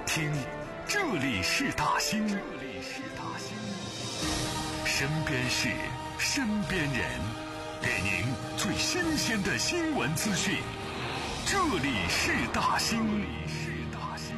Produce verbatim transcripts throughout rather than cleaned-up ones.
听，这里是大兴，这里是大兴，身边事，身边人，给您最新鲜的新闻资讯。这里是大兴，这里是大兴。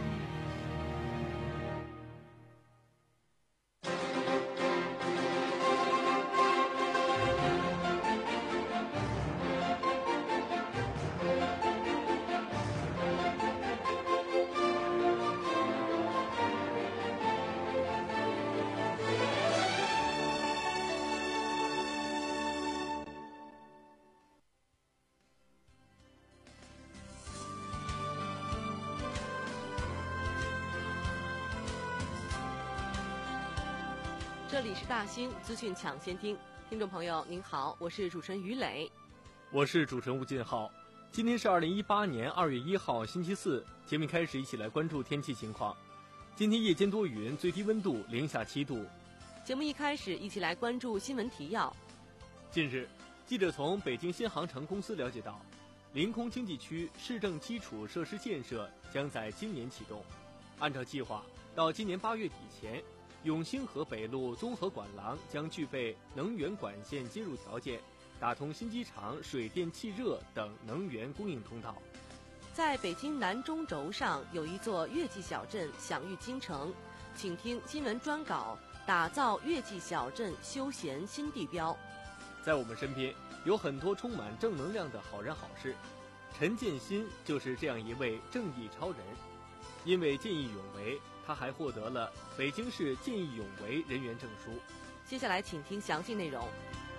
这里是大兴资讯抢先听，听众朋友您好，我是主持人于磊， 我是主持人吴进浩。今天是二零一八年二月一号星期四，节目开始一起来关注天气情况。今天夜间多云，最低温度零下七度。 节目一开始一起来关注新闻提要。 近日，记者从北京新航城公司了解到，临空经济区市政基础设施建设将在今年启动。按照计划，到今年八月底前，永兴河北路综合管廊将具备能源管线接入条件，打通新机场水电气热等能源供应通道。 在北京南中轴上有一座月季小镇享誉京城，请听新闻专稿，打造月季小镇休闲新地标。 在我们身边有很多充满正能量的好人好事，陈建新就是这样一位正义超人。因为见义勇为，他还获得了北京市见义勇为人员证书。 接下来请听详细内容。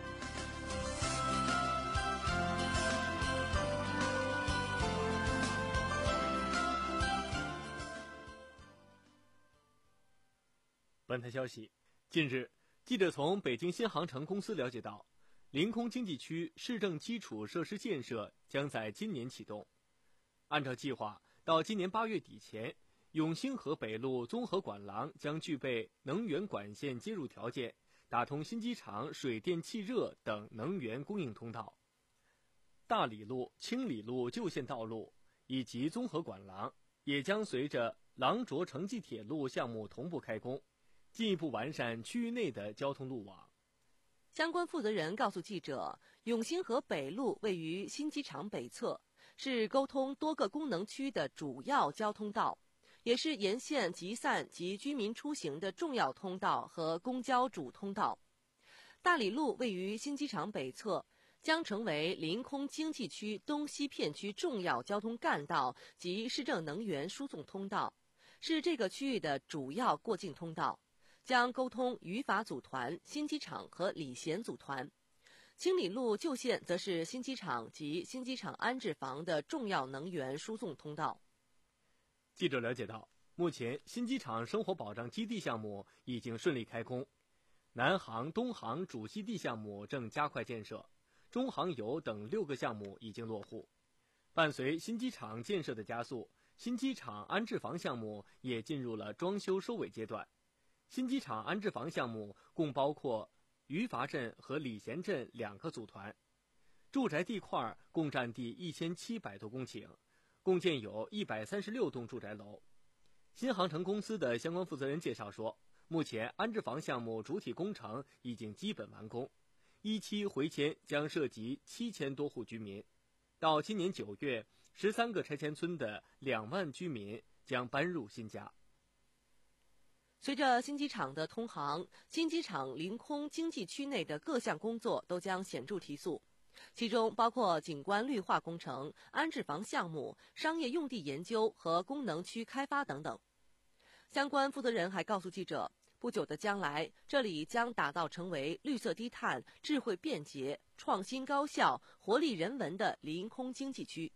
本台消息，近日，记者从北京新航城公司了解到，临空经济区市政基础设施建设将在今年启动。按照计划，到今年八月底前，永兴河北路综合管廊将具备能源管线接入条件，打通新机场水电气热等能源供应通道。大理路、青里路旧线道路以及综合管廊也将随着廊涿城际铁路项目同步开工，进一步完善区域内的交通路网。 相关负责人告诉记者，永兴河北路位于新机场北侧，是沟通多个功能区的主要交通道，也是沿线集散及居民出行的重要通道和公交主通道。大理路位于新机场北侧，将成为临空经济区东西片区重要交通干道及市政能源输送通道，是这个区域的主要过境通道，将沟通语法组团、新机场和礼贤组团。青里路旧线则是新机场及新机场安置房的重要能源输送通道。 记者了解到，目前新机场生活保障基地项目已经顺利开工，南航、东航主基地项目正加快建设，中航油等六个项目已经落户。伴随新机场建设的加速，新机场安置房项目也进入了装修收尾阶段。新机场安置房项目共包括余阀镇和礼贤镇两个组团，住宅地块共占地一千七百多公顷，共建有一百三十六栋住宅楼。新航城公司的相关负责人介绍说，目前安置房项目主体工程已经基本完工，一期回迁将涉及七千多户居民。到今年九月，十三个拆迁村的两万居民将搬入新家。 随着新机场的通航，新机场临空经济区内的各项工作都将显著提速，其中包括景观绿化工程、安置房项目、商业用地研究和功能区开发等等。相关负责人还告诉记者，不久的将来，这里将打造成为绿色低碳、智慧便捷、创新高效、活力人文的临空经济区。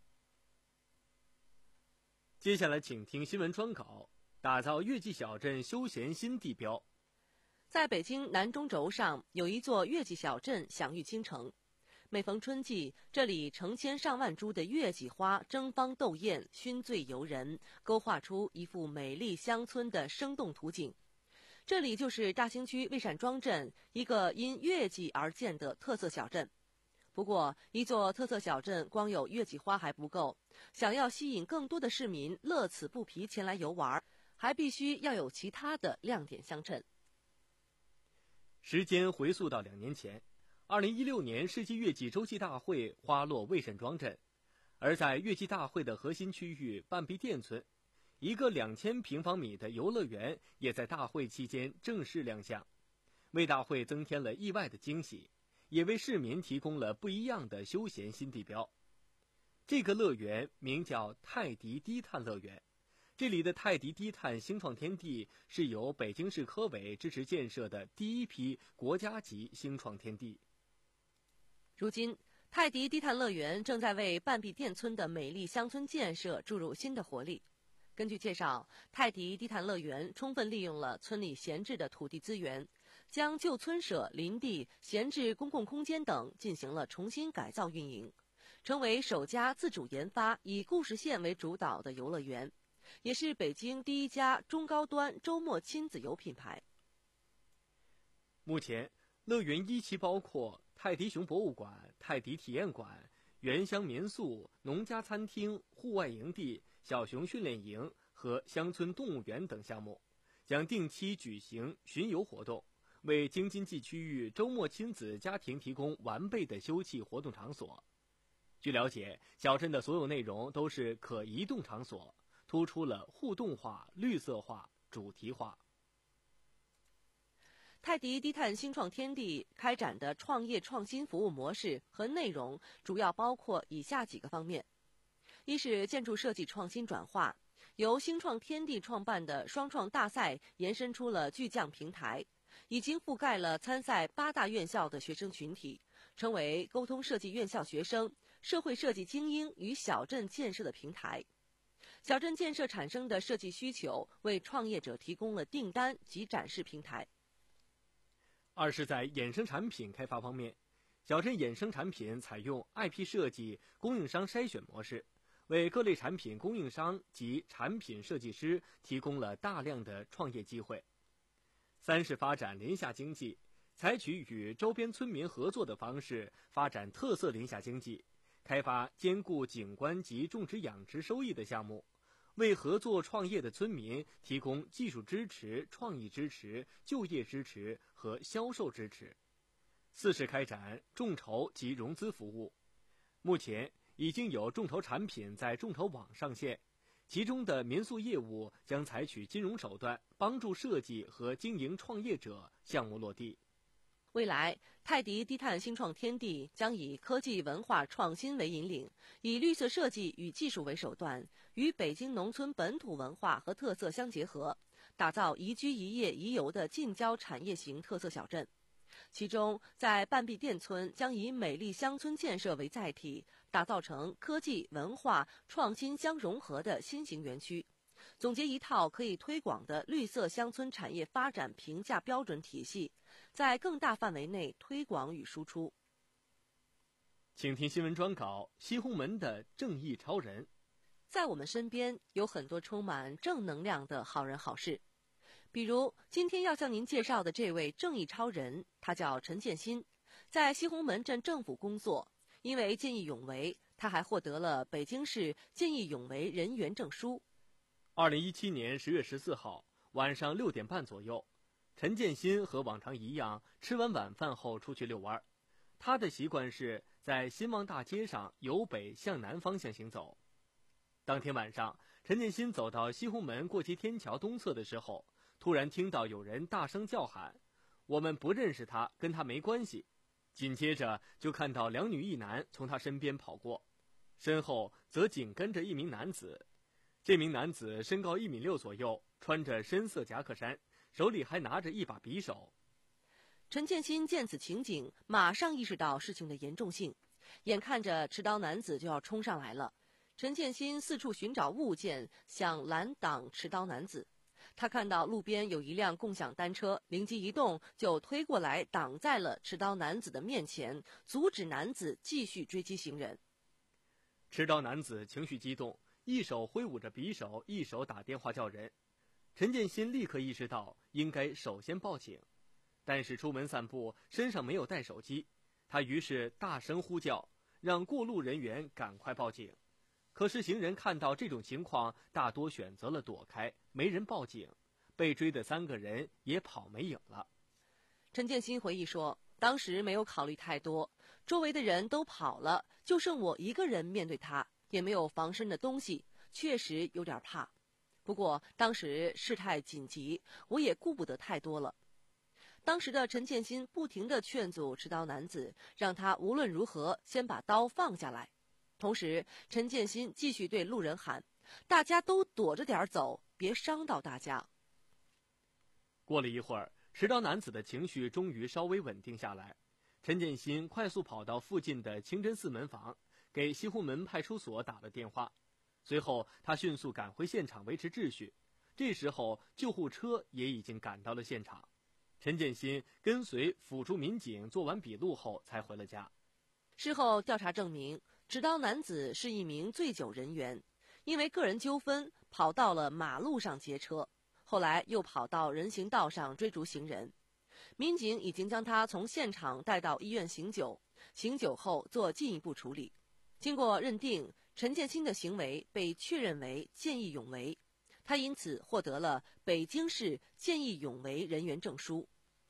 接下来请听新闻专稿，打造月季小镇休闲新地标。 在北京南中轴上有一座月季小镇享誉京城，每逢春季，这里成千上万株的月季花争芳斗艳，熏醉游人，勾画出一幅美丽乡村的生动图景。这里就是大兴区魏善庄镇，一个因月季而建的特色小镇。不过，一座特色小镇光有月季花还不够，想要吸引更多的市民乐此不疲前来游玩， 还必须要有其他的亮点相衬。 时间回溯到两年前，二零一六年世纪乐季洲际大会花落魏沈庄镇，而在乐季大会的核心区域半壁店村，一个两千平方米的游乐园也在大会期间正式亮相，为大会增添了意外的惊喜，也为市民提供了不一样的休闲新地标。这个乐园名叫泰迪低碳乐园，这里的泰迪低碳星创天地是由北京市科委支持建设的第一批国家级星创天地。 如今，泰迪低碳乐园正在为半壁店村的美丽乡村建设注入新的活力。根据介绍，泰迪低碳乐园充分利用了村里闲置的土地资源，将旧村舍、林地、闲置公共空间等进行了重新改造运营，成为首家自主研发以故事线为主导的游乐园，也是北京第一家中高端周末亲子游品牌。 目前，乐园一期包括泰迪熊博物馆、泰迪体验馆、原乡民宿、农家餐厅、户外营地、小熊训练营和乡村动物园等项目，将定期举行巡游活动，为京津冀区域周末亲子家庭提供完备的休憩活动场所。据了解，小镇的所有内容都是可移动场所，突出了互动化、绿色化、主题化。 泰迪低碳新创天地开展的创业创新服务模式和内容主要包括以下几个方面：一是建筑设计创新转化，由新创天地创办的双创大赛延伸出了巨匠平台，已经覆盖了参赛八大院校的学生群体，成为沟通设计院校学生、社会设计精英与小镇建设的平台。小镇建设产生的设计需求为创业者提供了订单及展示平台。 二是在衍生产品开发方面，小镇衍生产品采用 I P 设计、供应商筛选模式，为各类产品供应商及产品设计师提供了大量的创业机会。三是发展林下经济，采取与周边村民合作的方式，发展特色林下经济，开发兼顾景观及种植养殖收益的项目，为合作创业的村民提供技术支持、创意支持、就业支持和销售支持。四是开展众筹及融资服务，目前已经有众筹产品在众筹网上线，其中的民宿业务将采取金融手段，帮助设计和经营创业者项目落地。 未来，泰迪低碳新创天地将以科技文化创新为引领，以绿色设计与技术为手段，与北京农村本土文化和特色相结合，打造宜居宜业宜游的近郊产业型特色小镇。其中，在半壁店村将以美丽乡村建设为载体，打造成科技、文化、创新相融合的新型园区，总结一套可以推广的绿色乡村产业发展评价标准体系，在更大范围内推广与输出。 请听新闻专稿：西红门的正义超人。 在我们身边有很多充满正能量的好人好事，比如今天要向您介绍的这位正义超人，他叫陈建新，在西红门镇政府工作，因为见义勇为，他还获得了北京市见义勇为人员证书。 二零一七年十月十四号晚上六点半左右，陈建新和往常一样吃完晚饭后出去遛弯。他的习惯是在新旺大街上由北向南方向行走。当天晚上，陈建新走到西红门过街天桥东侧的时候，突然听到有人大声叫喊：“我们不认识他，跟他没关系。”紧接着就看到两女一男从他身边跑过，身后则紧跟着一名男子。这名男子身高一米六左右，穿着深色夹克衫，手里还拿着一把匕首。 陈建新见此情景，马上意识到事情的严重性，眼看着持刀男子就要冲上来了，陈建新四处寻找物件，想拦挡持刀男子。他看到路边有一辆共享单车，灵机一动，就推过来挡在了持刀男子的面前，阻止男子继续追击行人。 持刀男子情绪激动，一手挥舞着匕首，一手打电话叫人。陈建新立刻意识到应该首先报警，但是出门散步，身上没有带手机，他于是大声呼叫，让过路人员赶快报警。 可是行人看到这种情况，大多选择了躲开，没人报警，被追的三个人也跑没影了。 陈建新回忆说，当时没有考虑太多，周围的人都跑了，就剩我一个人面对他，也没有防身的东西，确实有点怕。不过当时事态紧急，我也顾不得太多了。当时的陈建新不停地劝阻持刀男子，让他无论如何先把刀放下来。同时，陈建新继续对路人喊：“大家都躲着点走，别伤到大家。” 过了一会儿，持刀男子的情绪终于稍微稳定下来。陈建新快速跑到附近的清真寺门房，给西红门派出所打了电话。随后，他迅速赶回现场维持秩序。这时候，救护车也已经赶到了现场。陈建新跟随辅助民警做完笔录后，才回了家。 事后调查证明，持刀男子是一名醉酒人员，因为个人纠纷跑到了马路上劫车，后来又跑到人行道上追逐行人。民警已经将他从现场带到医院醒酒，醒酒后做进一步处理。经过认定，陈建新的行为被确认为见义勇为，他因此获得了北京市见义勇为人员证书。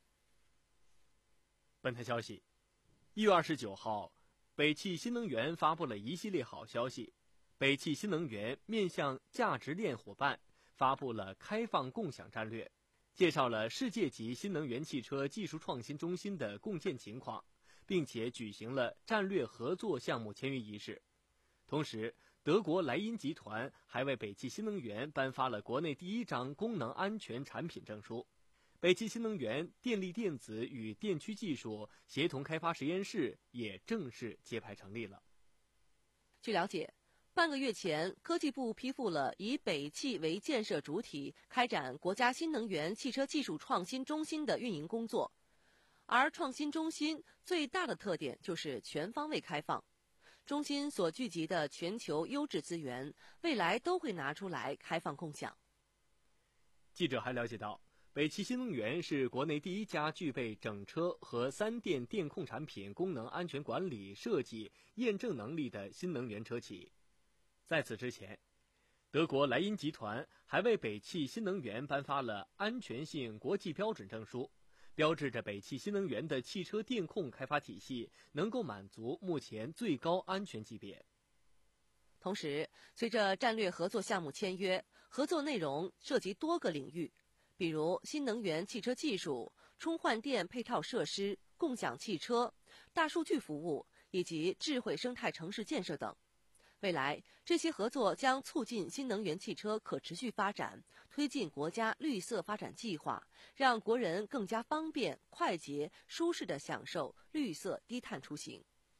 本台消息，一月二十九号，北汽新能源发布了一系列好消息。北汽新能源面向价值链伙伴发布了开放共享战略，介绍了世界级新能源汽车技术创新中心的共建情况，并且举行了战略合作项目签约仪式。同时，德国莱茵集团还为北汽新能源颁发了国内第一张功能安全产品证书。北汽新能源电力电子与电驱技术协同开发实验室也正式揭牌成立了。 据了解，半个月前，科技部批复了以北汽为建设主体开展国家新能源汽车技术创新中心的运营工作。而创新中心最大的特点就是全方位开放，中心所聚集的全球优质资源，未来都会拿出来开放共享。 记者还了解到，北汽新能源是国内第一家具备整车和三电电控产品功能安全管理、设计、验证能力的新能源车企。在此之前，德国莱茵集团还为北汽新能源颁发了安全性国际标准证书，标志着北汽新能源的汽车电控开发体系能够满足目前最高安全级别。 同时，随着战略合作项目签约，合作内容涉及多个领域，比如新能源汽车技术、充换电配套设施、共享汽车、大数据服务以及智慧生态城市建设等。未来，这些合作将促进新能源汽车可持续发展，推进国家绿色发展计划，让国人更加方便、快捷、舒适地享受绿色低碳出行。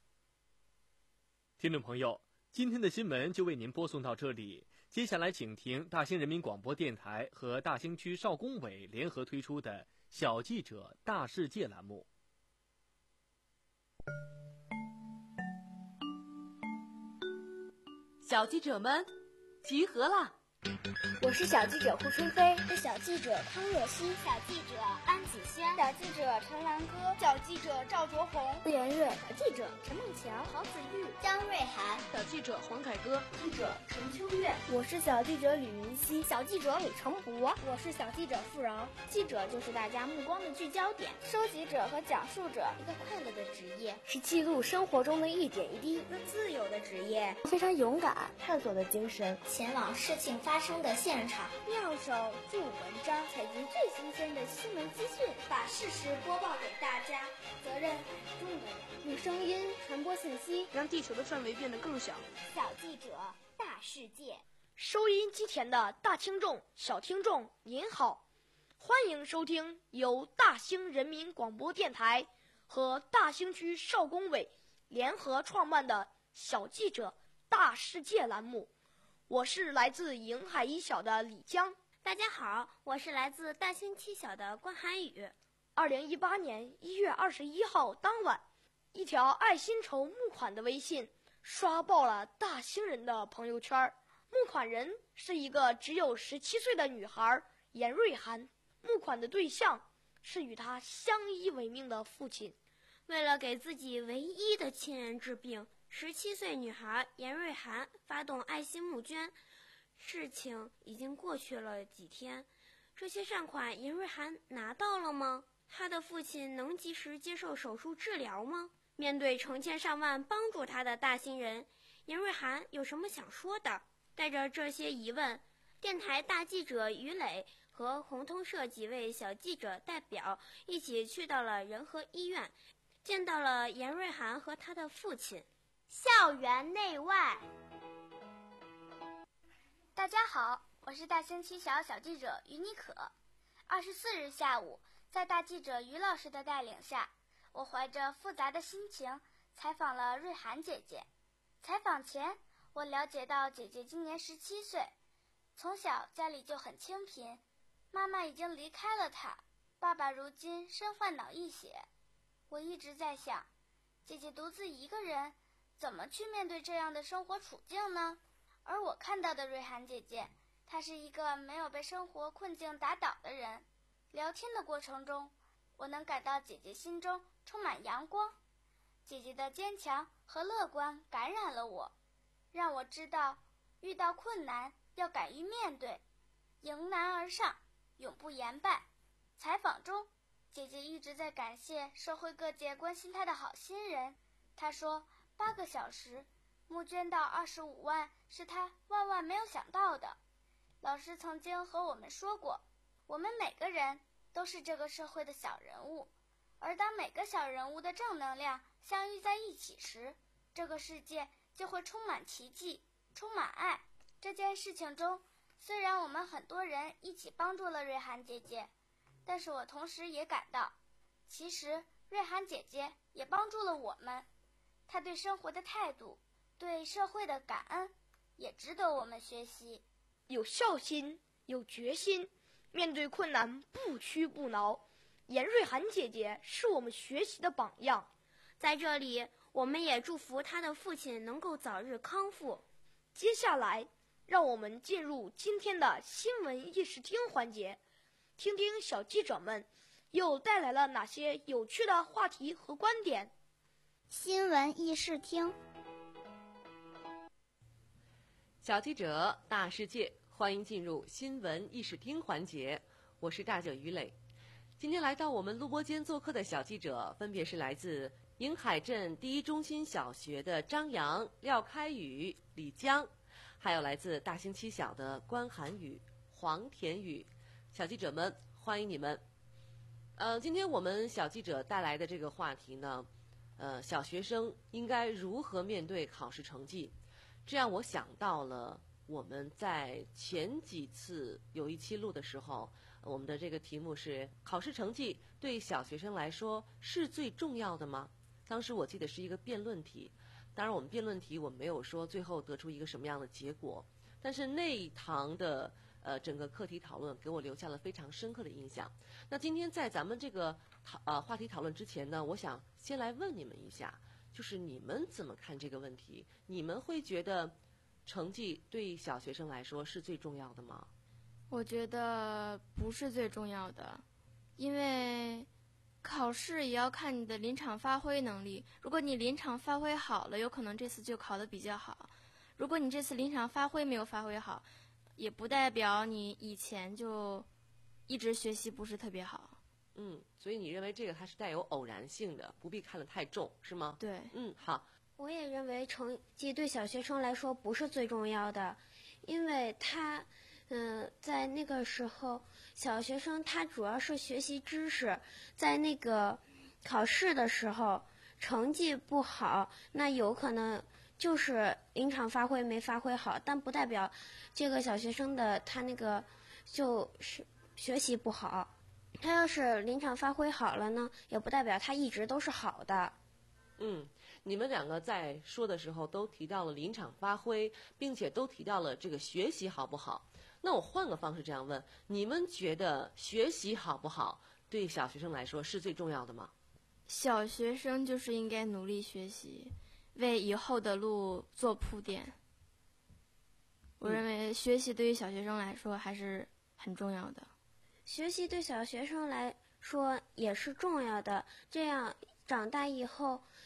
听众朋友，今天的新闻就为您播送到这里。接下来请听大兴人民广播电台和大兴区少工委联合推出的小记者大世界栏目。 小记者们集合啦！ 我是小记者胡春飞， 是小记者康若曦， 小记者安子轩， 小记者陈兰歌， 小记者赵卓红， 连月，小记者陈梦强， 郝子玉，张瑞涵， 小记者黄凯歌， 记者陈秋月， 我是小记者吕明熙， 小记者李成博， 我是小记者付饶。 记者就是大家目光的聚焦点， 收集者和讲述者，一个快乐的职业， 是记录生活中的一点一滴， 一个自由的职业， 非常勇敢，探索的精神， 前往事情发生的现场， 妙手著文章， 采集最新鲜的新闻资讯， 把事实播报给大家。 责任很重的人， 用声音传播信息， 让地球的氛围变得更小。 小记者大世界， 收音机前的大听众、小听众您好，欢迎收听由大兴人民广播电台和大兴区少工委联合创办的小记者大世界栏目。我是来自瀛海一小的李江。 大家好，我是来自大兴七小的关涵宇。 二零一八年一月二十一号当晚，一条爱心筹募款的微信刷爆了大兴人的朋友圈。募款人是一个只有十七岁的女孩严瑞涵，募款的对象是与她相依为命的父亲。 为了给自己唯一的亲人治病， 十七岁女孩严瑞涵发动爱心募捐，事情已经过去了几天，这些善款严瑞涵拿到了吗？她的父亲能及时接受手术治疗吗？面对成千上万帮助她的大心人，严瑞涵有什么想说的？带着这些疑问，电台大记者于磊和红通社几位小记者代表一起去到了仁和医院，见到了严瑞涵和他的父亲。 校园内外， 大家好，我是大兴七小小记者于妮可。二十四日下午，在大记者于老师的带领下，我怀着复杂的心情采访了瑞涵姐姐。采访前，我了解到姐姐今年十七岁，从小家里就很清贫，妈妈已经离开了她，爸爸如今身患脑溢血。我一直在想，姐姐独自一个人怎么去面对这样的生活处境呢？而我看到的瑞涵姐姐，她是一个没有被生活困境打倒的人。聊天的过程中，我能感到姐姐心中充满阳光，姐姐的坚强和乐观感染了我，让我知道遇到困难要敢于面对，迎难而上，永不言败。采访中，姐姐一直在感谢社会各界关心她的好心人。她说，八个小时募捐到二十五万是她万万没有想到的。老师曾经和我们说过，我们每个人都是这个社会的小人物，而当每个小人物的正能量相遇在一起时，这个世界就会充满奇迹，充满爱。这件事情中，虽然我们很多人一起帮助了瑞涵姐姐，但是我同时也感到，其实瑞涵姐姐也帮助了我们。她对生活的态度，对社会的感恩，也值得我们学习。 有孝心，有决心，面对困难不屈不挠。严瑞涵姐姐是我们学习的榜样。 在这里，我们也祝福她的父亲能够早日康复。 接下来，让我们进入今天的新闻议事厅环节，听听小记者们又带来了哪些有趣的话题和观点。 新闻议事厅， 小记者大世界，欢迎进入新闻议事厅环节，我是大记者于磊。今天来到我们录播间做客的小记者分别是来自迎海镇第一中心小学的张扬、廖开宇、李江，还有来自大兴七小的关涵宇、黄田宇。小记者们，欢迎你们。呃，今天我们小记者带来的这个话题呢，呃，小学生应该如何面对考试成绩？这让我想到了我们在前几次有一期录的时候，我们的这个题目是考试成绩对小学生来说是最重要的吗？当时我记得是一个辩论题，当然我们辩论题我们没有说最后得出一个什么样的结果，但是那一堂的呃整个课题讨论给我留下了非常深刻的印象。那今天在咱们这个讨呃话题讨论之前呢，我想先来问你们一下，就是你们怎么看这个问题？你们会觉得成绩对小学生来说是最重要的吗？ 我觉得不是最重要的，因为考试也要看你的临场发挥能力。如果你临场发挥好了，有可能这次就考得比较好；如果你这次临场发挥没有发挥好，也不代表你以前就一直学习不是特别好。 嗯，所以你认为这个它是带有偶然性的，不必看得太重，是吗？ 对。 嗯，好。 我也认为成绩对小学生来说不是最重要的，因为他，嗯、呃，在那个时候，小学生他主要是学习知识，在那个考试的时候成绩不好，那有可能就是临场发挥没发挥好，但不代表这个小学生的他那个就是学习不好。他要是临场发挥好了呢，也不代表他一直都是好的。 嗯，你们两个在说的时候都提到了临场发挥，并且都提到了这个学习好不好。那我换个方式这样问，你们觉得学习好不好对小学生来说是最重要的吗？ 小学生就是应该努力学习，为以后的路做铺垫。我认为学习对于小学生来说还是很重要的。 学习对小学生来说也是重要的，这样长大以后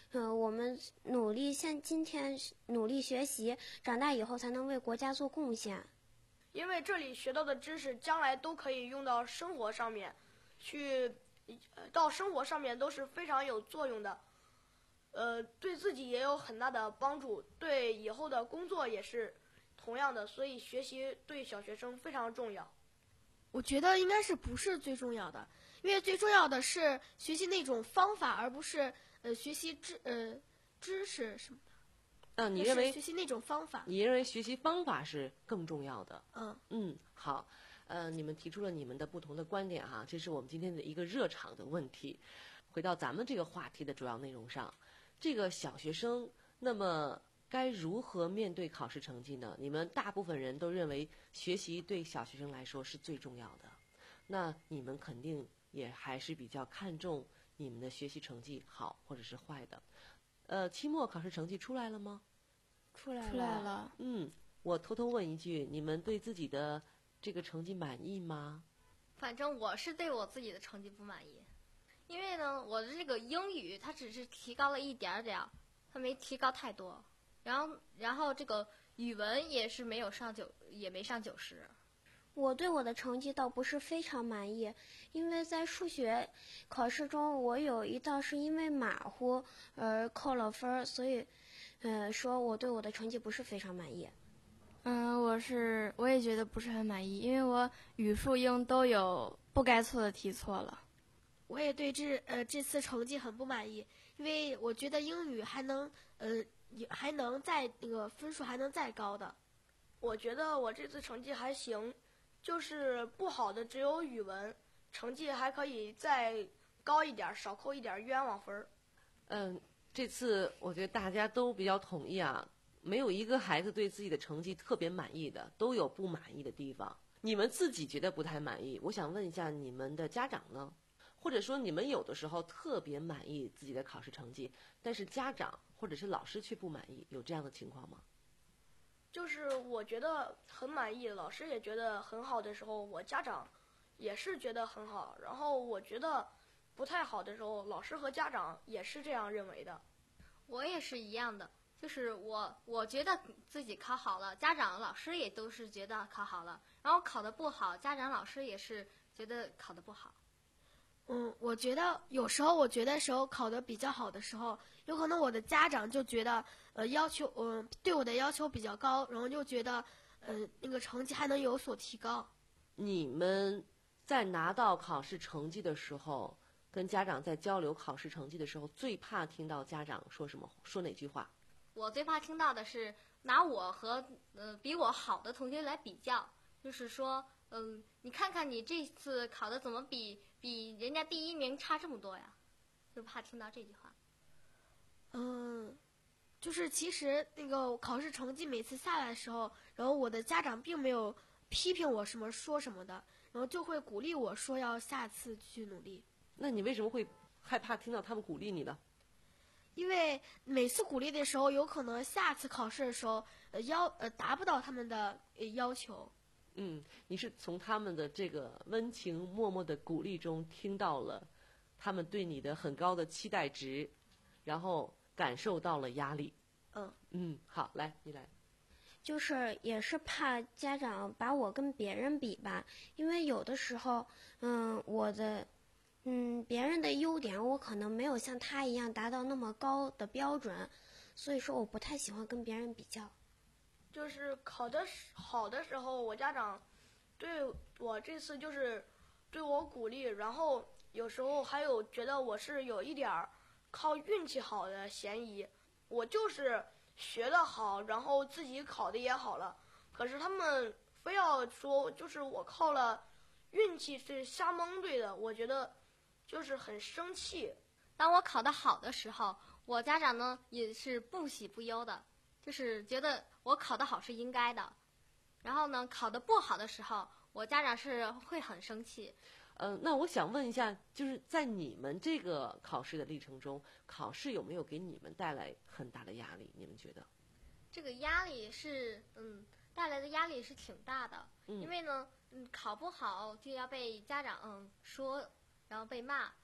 嗯、呃，我们努力现今天努力学习，长大以后才能为国家做贡献。 因为这里学到的知识，将来都可以用到生活上面，去，到生活上面都是非常有作用的。呃，对自己也有很大的帮助，对以后的工作也是同样的。所以学习对小学生非常重要。 我觉得应该是不是最重要的，因为最重要的是学习那种方法，而不是呃学习知呃知识什么的。 嗯、呃，你认为学习那种方法？ 你认为学习方法是更重要的？ 嗯嗯，好，呃，你们提出了你们的不同的观点哈，这是我们今天的一个热场的问题。回到咱们这个话题的主要内容上，这个小学生那么该如何面对考试成绩呢？你们大部分人都认为学习对小学生来说是最重要的，那你们肯定也还是比较看重你们的学习成绩好或者是坏的。呃，期末考试成绩出来了吗？ 出来了。出来了。 嗯，我偷偷问一句，你们对自己的这个成绩满意吗？ 反正我是对我自己的成绩不满意，因为呢，我的这个英语它只是提高了一点点，它没提高太多。然后，然后这个语文也是没有上九，也没上九十。 我对我的成绩倒不是非常满意，因为在数学考试中，我有一道是因为马虎而扣了分，所以，呃，说我对我的成绩不是非常满意。 嗯，我是我也觉得不是很满意，因为我语数英都有不该错的题错了。 我也对这呃这次成绩很不满意，因为我觉得英语还能呃还能再那个分数还能再高的。 我觉得我这次成绩还行，就是不好的只有语文，成绩还可以再高一点，少扣一点冤枉分。 嗯，这次我觉得大家都比较统一啊，没有一个孩子对自己的成绩特别满意的，都有不满意的地方。你们自己觉得不太满意，我想问一下你们的家长呢？或者说你们有的时候特别满意自己的考试成绩，但是家长或者是老师却不满意，有这样的情况吗？ 就是我觉得很满意，老师也觉得很好的时候，我家长也是觉得很好。然后我觉得不太好的时候，老师和家长也是这样认为的。 我也是一样的，就是我我觉得自己考好了，家长老师也都是觉得考好了，然后考得不好，家长老师也是觉得考得不好。 嗯，我觉得有时候我觉得时候考得比较好的时候，有可能我的家长就觉得呃要求嗯、呃、对我的要求比较高，然后就觉得呃那个成绩还能有所提高。 你们在拿到考试成绩的时候，跟家长在交流考试成绩的时候，最怕听到家长说什么，说哪句话？ 我最怕听到的是拿我和呃比我好的同学来比较，就是说嗯、呃、你看看你这次考的怎么比比人家第一名差这么多呀，就怕听到这句话。 嗯，就是其实那个考试成绩每次下来的时候，然后我的家长并没有批评我什么说什么的，然后就会鼓励我说要下次去努力。 那你为什么会害怕听到他们鼓励你呢？ 因为每次鼓励的时候，有可能下次考试的时候，呃要呃达不到他们的呃要求。 嗯，你是从他们的这个温情脉脉的鼓励中听到了他们对你的很高的期待值，然后感受到了压力。 嗯嗯，好，来你来。 就是也是怕家长把我跟别人比吧，因为有的时候，嗯，我的，嗯，别人的优点我可能没有像他一样达到那么高的标准，所以说我不太喜欢跟别人比较。 就是考得好的时候，我家长对我这次就是对我鼓励，然后有时候还有觉得我是有一点儿靠运气好的嫌疑。我就是学得好，然后自己考得也好了，可是他们非要说就是我靠了运气是瞎蒙对的，我觉得就是很生气。 当我考得好的时候，我家长呢也是不喜不忧的，就是觉得我考得好是应该的。然后呢，考得不好的时候，我家长是会很生气。 呃，那我想问一下，就是在你们这个考试的历程中，考试有没有给你们带来很大的压力？你们觉得？ 这个压力是，嗯，带来的压力是挺大的， 嗯、 因为呢，嗯，考不好就要被家长嗯说，然后被骂，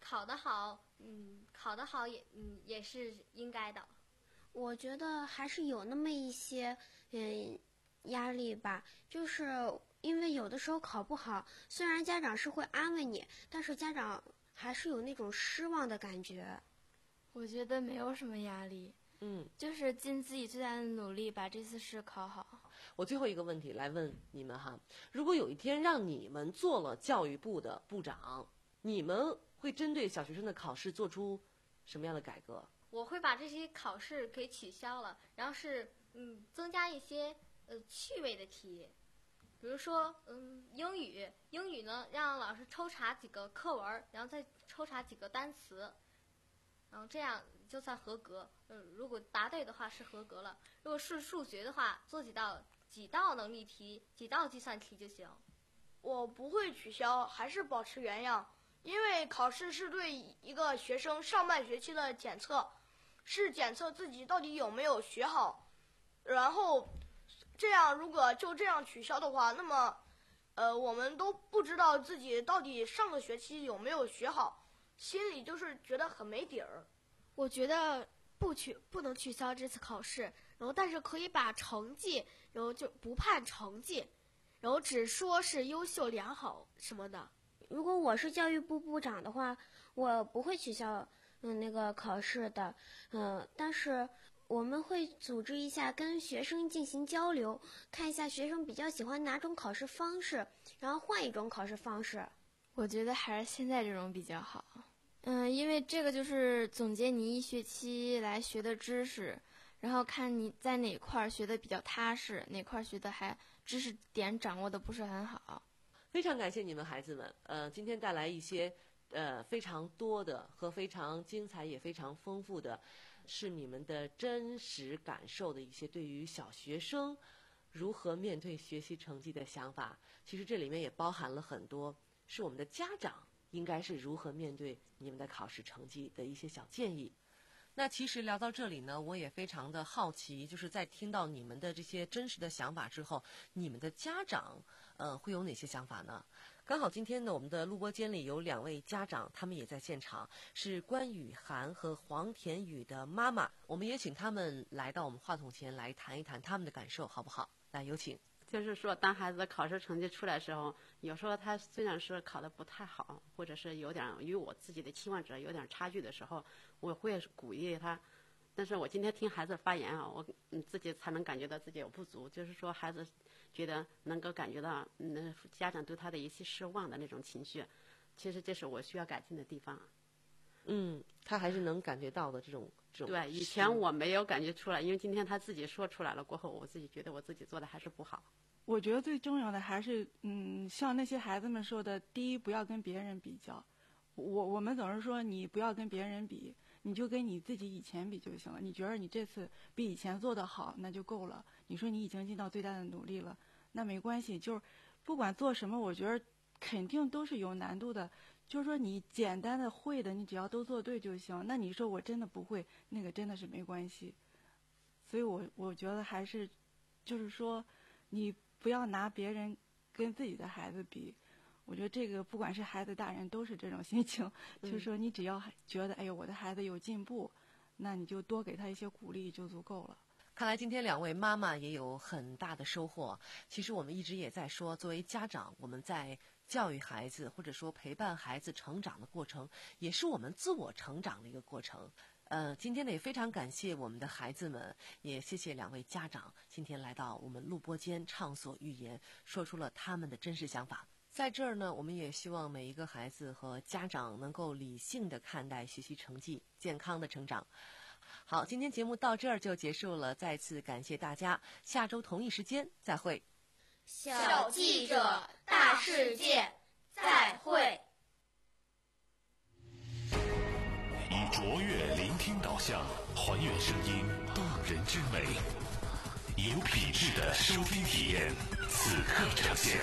考得好，嗯，考得好也嗯也是应该的。 我觉得还是有那么一些嗯压力吧，就是因为有的时候考不好，虽然家长是会安慰你，但是家长还是有那种失望的感觉。 我觉得没有什么压力， 嗯， 就是尽自己最大的努力把这次试考好。 我最后一个问题来问你们哈，如果有一天让你们做了教育部的部长，你们会针对小学生的考试做出什么样的改革？ 我会把这些考试给取消了，然后是嗯增加一些呃趣味的题，比如说嗯英语，英语呢让老师抽查几个课文，然后再抽查几个单词，然后这样就算合格。嗯，如果答对的话是合格了。如果是数学的话，做几道几道能力题，几道计算题就行。 我不会取消，还是保持原样，因为考试是对一个学生上半学期的检测，是检测自己到底有没有学好。然后这样如果就这样取消的话，那么呃我们都不知道自己到底上个学期有没有学好，心里就是觉得很没底儿。 我觉得不取不能取消这次考试，然后但是可以把成绩，然后就不判成绩，然后只说是优秀良好什么的。 如果我是教育部部长的话，我不会取消嗯那个考试的，嗯，但是我们会组织一下跟学生进行交流，看一下学生比较喜欢哪种考试方式，然后换一种考试方式。 我觉得还是现在这种比较好。嗯，因为这个就是总结你一学期来学的知识，然后看你在哪块学的比较踏实，哪块学的还知识点掌握的不是很好。 非常感谢你们孩子们，呃，今天带来一些呃非常多的和非常精彩也非常丰富的，是你们的真实感受的一些对于小学生如何面对学习成绩的想法。其实这里面也包含了很多是我们的家长应该是如何面对你们的考试成绩的一些小建议。那其实聊到这里呢，我也非常的好奇，就是在听到你们的这些真实的想法之后，你们的家长呃会有哪些想法呢？刚好今天呢，我们的录播间里有两位家长，他们也在现场，是关雨涵和黄田雨的妈妈，我们也请他们来到我们话筒前来谈一谈他们的感受，好不好？来，有请。 就是说，当孩子的考试成绩出来的时候，有时候他虽然是考得不太好，或者是有点与我自己的期望值有点差距的时候，我会鼓励他。但是我今天听孩子发言啊，我嗯自己才能感觉到自己有不足，就是说孩子觉得能够感觉到嗯家长对他的一些失望的那种情绪，其实这是我需要改进的地方。 嗯，他还是能感觉到的这种这种。 对，以前我没有感觉出来，因为今天他自己说出来了过后，我自己觉得我自己做的还是不好。 我觉得最重要的还是，嗯，像那些孩子们说的，第一，不要跟别人比较。我我们总是说，你不要跟别人比，你就跟你自己以前比就行了。你觉得你这次比以前做得好，那就够了。你说你已经尽到最大的努力了，那没关系。就是不管做什么，我觉得肯定都是有难度的。就是说你简单的会的，你只要都做对就行。那你说我真的不会，那个真的是没关系。所以我我觉得还是，就是说，你不要拿别人跟自己的孩子比。我觉得这个不管是孩子大人都是这种心情，嗯、就是说你只要觉得哎呦我的孩子有进步，那你就多给他一些鼓励就足够了。 看来今天两位妈妈也有很大的收获。其实我们一直也在说，作为家长，我们在教育孩子或者说陪伴孩子成长的过程，也是我们自我成长的一个过程。呃，今天呢也非常感谢我们的孩子们，也谢谢两位家长今天来到我们录播间畅所欲言，说出了他们的真实想法。在这儿呢，我们也希望每一个孩子和家长能够理性的看待学习成绩，健康的成长。好，今天节目到这儿就结束了，再次感谢大家，下周同一时间再会。 小记者，大世界，再会。 以卓越聆听导向，还原声音动人之美，有品质的收听体验，此刻呈现。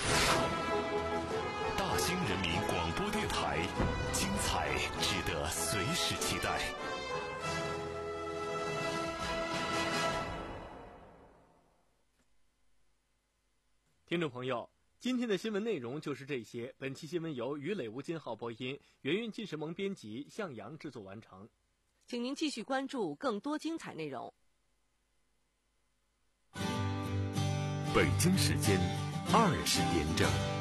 大兴人民广播电台，精彩值得随时期待。 听众朋友， 今天的新闻内容就是这些。本期新闻由于磊、吴金浩播音，圆圆、金石萌编辑，向阳制作完成。 请您继续关注更多精彩内容。 北京时间二十点整。